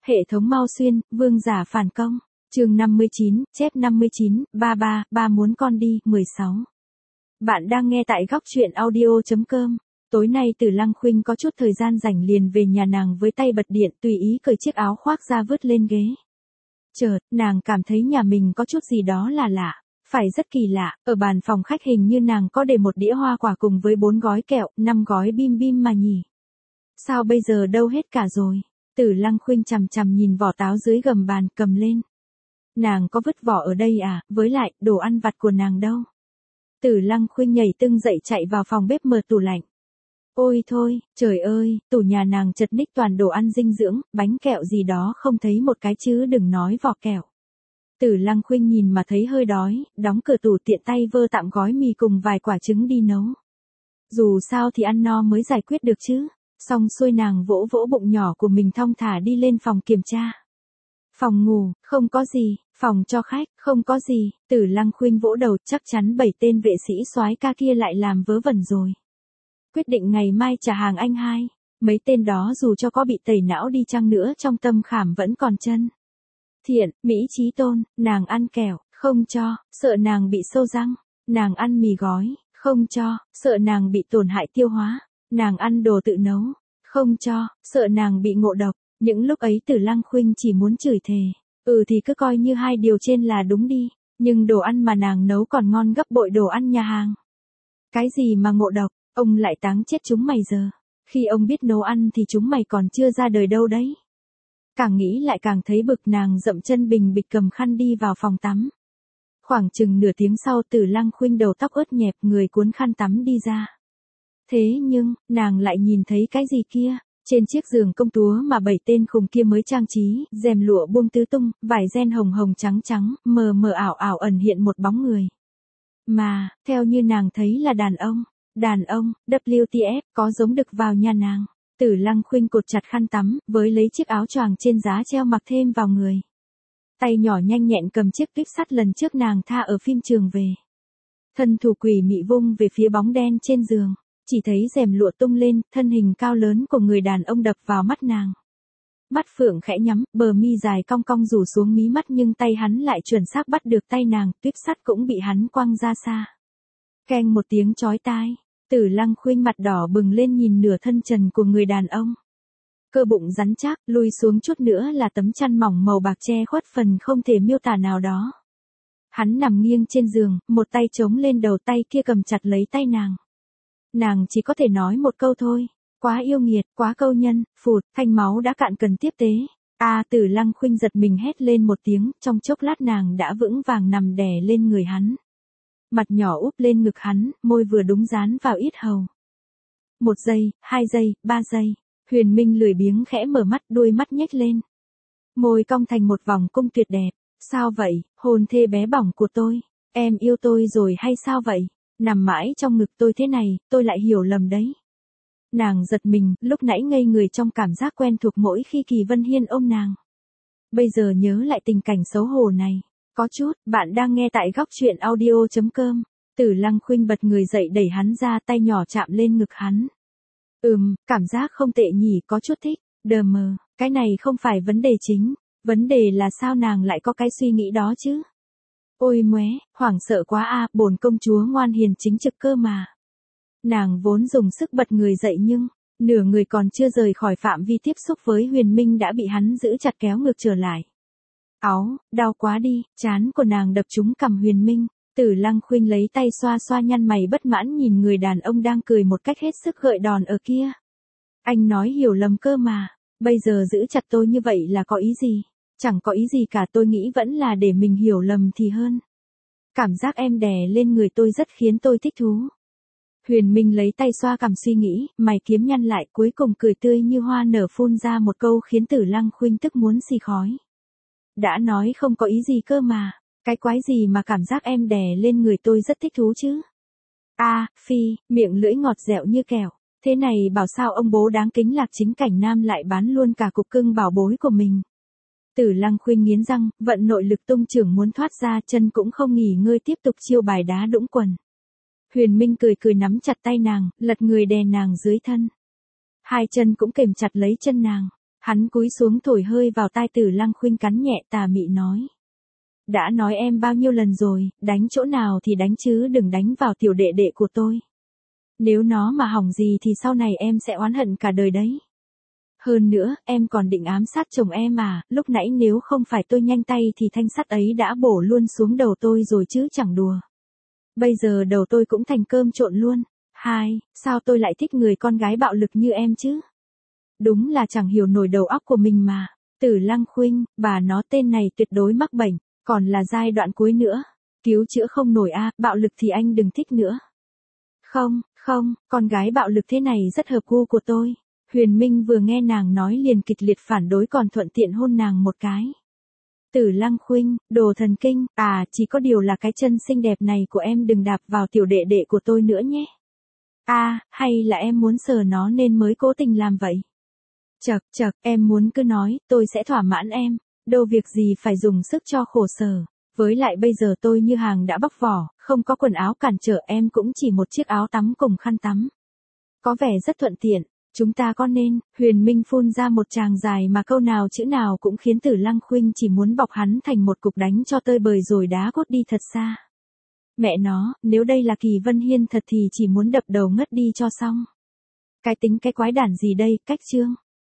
Hệ thống Mao Xuyên, vương giả phản công. Chương 59, chép 59, 33 muốn con đi, 16. Bạn đang nghe tại góc truyện audio.com. Tối nay Tử Lăng Khuynh có chút thời gian rảnh liền về nhà nàng với tay bật điện, tùy ý cởi chiếc áo khoác ra vứt lên ghế. Chợt, nàng cảm thấy nhà mình có chút gì đó là lạ. Phải rất kỳ lạ, ở bàn phòng khách hình như nàng có để một đĩa hoa quả cùng với 4 gói kẹo, 5 gói bim bim mà nhỉ. Sao bây giờ đâu hết cả rồi? Tử Lăng Khuynh chằm chằm nhìn vỏ táo dưới gầm bàn, cầm lên. Nàng có vứt vỏ ở đây à, với lại, đồ ăn vặt của nàng đâu? Tử Lăng Khuynh nhảy tưng dậy chạy vào phòng bếp mở tủ lạnh. Ôi thôi, trời ơi, tủ nhà nàng chật ních toàn đồ ăn dinh dưỡng, bánh kẹo gì đó không thấy một cái chứ đừng nói vỏ kẹo. Tử Lăng Khuynh nhìn mà thấy hơi đói, đóng cửa tủ tiện tay vơ tạm gói mì cùng vài quả trứng đi nấu. Dù sao thì ăn no mới giải quyết được chứ. Xong xuôi nàng vỗ vỗ bụng nhỏ của mình thong thả đi lên phòng kiểm tra. Phòng ngủ, không có gì, phòng cho khách, không có gì, Tử Lăng Khuynh vỗ đầu, chắc chắn 7 tên vệ sĩ soái ca kia lại làm vớ vẩn rồi. Quyết định ngày mai trả hàng anh hai, mấy tên đó dù cho có bị tẩy não đi chăng nữa trong tâm khảm vẫn còn chân. Thiện, Mỹ Chí Tôn, nàng ăn kẹo, không cho, sợ nàng bị sâu răng, nàng ăn mì gói, không cho, sợ nàng bị tổn hại tiêu hóa. Nàng ăn đồ tự nấu, không cho, sợ nàng bị ngộ độc. Những lúc ấy Tử Lăng Khuynh chỉ muốn chửi thề. Thì cứ coi như hai điều trên là đúng đi, nhưng đồ ăn mà nàng nấu còn ngon gấp bội đồ ăn nhà hàng. Cái gì mà ngộ độc, ông lại táng chết chúng mày giờ. Khi ông biết nấu ăn thì chúng mày còn chưa ra đời đâu đấy. Càng nghĩ lại càng thấy bực, nàng dậm chân bình bịch cầm khăn đi vào phòng tắm. Khoảng chừng nửa tiếng sau Tử Lăng Khuynh đầu tóc ướt nhẹp, người cuốn khăn tắm đi ra. Thế nhưng, nàng lại nhìn thấy cái gì kia, trên chiếc giường công chúa mà 7 tên khùng kia mới trang trí, rèm lụa buông tứ tung, vải ren hồng hồng trắng trắng, mờ mờ ảo ảo ẩn hiện một bóng người. Mà, theo như nàng thấy là đàn ông, WTF, có giống đực vào nhà nàng. Tử Lăng Khuynh cột chặt khăn tắm, với lấy chiếc áo choàng trên giá treo mặc thêm vào người. Tay nhỏ nhanh nhẹn cầm chiếc tuyếp sắt lần trước nàng tha ở phim trường về. Thân thủ quỷ mị vung về phía bóng đen trên giường. Chỉ thấy rèm lụa tung lên, thân hình cao lớn của người đàn ông đập vào mắt nàng. Mắt phượng khẽ nhắm, bờ mi dài cong cong rủ xuống mí mắt nhưng tay hắn lại chuẩn xác bắt được tay nàng, tuyếp sắt cũng bị hắn quăng ra xa. Keng một tiếng chói tai, Tử Lăng Khuynh mặt đỏ bừng lên nhìn nửa thân trần của người đàn ông. Cơ bụng rắn chắc, lùi xuống chút nữa là tấm chăn mỏng màu bạc che khuất phần không thể miêu tả nào đó. Hắn nằm nghiêng trên giường, một tay chống lên đầu, tay kia cầm chặt lấy tay nàng. Nàng chỉ có thể nói một câu thôi, quá yêu nghiệt, quá câu nhân, phụt, thanh máu đã cạn cần tiếp tế. Tử Lăng Khuynh giật mình hét lên một tiếng, trong chốc lát nàng đã vững vàng nằm đè lên người hắn. Mặt nhỏ úp lên ngực hắn, môi vừa đúng dán vào yết hầu. 1 giây, 2 giây, 3 giây, Huyền Minh lười biếng khẽ mở mắt, đuôi mắt nhếch lên. Môi cong thành một vòng cung tuyệt đẹp. Sao vậy, hồn thê bé bỏng của tôi, em yêu tôi rồi hay sao vậy? Nằm mãi trong ngực tôi thế này, tôi lại hiểu lầm đấy. Nàng giật mình, lúc nãy ngây người trong cảm giác quen thuộc mỗi khi Kỳ Vân Hiên ôm nàng. Bây giờ nhớ lại tình cảnh xấu hổ này. Có chút, bạn đang nghe tại góc truyện audio.com. Tử Lăng Khuynh bật người dậy đẩy hắn ra, tay nhỏ chạm lên ngực hắn. Cảm giác không tệ nhỉ, có chút thích. Đờ mờ, cái này không phải vấn đề chính. Vấn đề là sao nàng lại có cái suy nghĩ đó chứ? Ôi móe, hoảng sợ quá bổn công chúa ngoan hiền chính trực cơ mà. Nàng vốn dùng sức bật người dậy nhưng, nửa người còn chưa rời khỏi phạm vi tiếp xúc với Huyền Minh đã bị hắn giữ chặt kéo ngược trở lại. Áu, đau quá đi, trán của nàng đập trúng cằm Huyền Minh. Tử Lăng Khuynh lấy tay xoa xoa nhăn mày bất mãn nhìn người đàn ông đang cười một cách hết sức gợi đòn ở kia. Anh nói hiểu lầm cơ mà, bây giờ giữ chặt tôi như vậy là có ý gì? Chẳng có ý gì cả, tôi nghĩ vẫn là để mình hiểu lầm thì hơn. Cảm giác em đè lên người tôi rất khiến tôi thích thú. Huyền Minh lấy tay xoa cằm suy nghĩ, mày kiếm nhăn lại, cuối cùng cười tươi như hoa nở phun ra một câu khiến Tử Lăng Khuynh tức muốn xì khói. Đã nói không có ý gì cơ mà, cái quái gì mà cảm giác em đè lên người tôi rất thích thú chứ? Phi, miệng lưỡi ngọt dẻo như kẹo. Thế này bảo sao ông bố đáng kính Lạc Chính Cảnh Nam lại bán luôn cả cục cưng bảo bối của mình. Tử Lăng Khuynh nghiến răng, vận nội lực tung chưởng muốn thoát ra, chân cũng không nghỉ ngơi tiếp tục chiêu bài đá đũng quần. Huyền Minh cười cười nắm chặt tay nàng, lật người đè nàng dưới thân. Hai chân cũng kềm chặt lấy chân nàng. Hắn cúi xuống thổi hơi vào tai Tử Lăng Khuynh, cắn nhẹ tà mị nói. Đã nói em bao nhiêu lần rồi, đánh chỗ nào thì đánh chứ đừng đánh vào tiểu đệ đệ của tôi. Nếu nó mà hỏng gì thì sau này em sẽ oán hận cả đời đấy. Hơn nữa, em còn định ám sát chồng em à, lúc nãy nếu không phải tôi nhanh tay thì thanh sắt ấy đã bổ luôn xuống đầu tôi rồi chứ chẳng đùa. Bây giờ đầu tôi cũng thành cơm trộn luôn. Sao tôi lại thích người con gái bạo lực như em chứ? Đúng là chẳng hiểu nổi đầu óc của mình mà. Tử Lăng Khuynh, bà nó tên này tuyệt đối mắc bệnh, còn là giai đoạn cuối nữa. Cứu chữa không nổi a, bạo lực thì anh đừng thích nữa. Không, con gái bạo lực thế này rất hợp gu của tôi. Huyền Minh vừa nghe nàng nói liền kịch liệt phản đối còn thuận tiện hôn nàng một cái. Tử Lăng Khuynh, đồ thần kinh, chỉ có điều là cái chân xinh đẹp này của em đừng đạp vào tiểu đệ đệ của tôi nữa nhé. Hay là em muốn sờ nó nên mới cố tình làm vậy? Chậc, em muốn cứ nói, tôi sẽ thỏa mãn em, đâu việc gì phải dùng sức cho khổ sở. Với lại bây giờ tôi như hàng đã bóc vỏ, không có quần áo cản trở, em cũng chỉ một chiếc áo tắm cùng khăn tắm. Có vẻ rất thuận tiện, chúng ta có nên, Huyền Minh phun ra một tràng dài mà câu nào chữ nào cũng khiến Tử Lăng Khuynh chỉ muốn bọc hắn thành một cục đánh cho tơi bời rồi đá cốt đi thật xa. Mẹ nó, nếu đây là Kỳ Vân Hiên thật thì chỉ muốn đập đầu ngất đi cho xong. Cái tính cái quái đản gì đây, cách chương.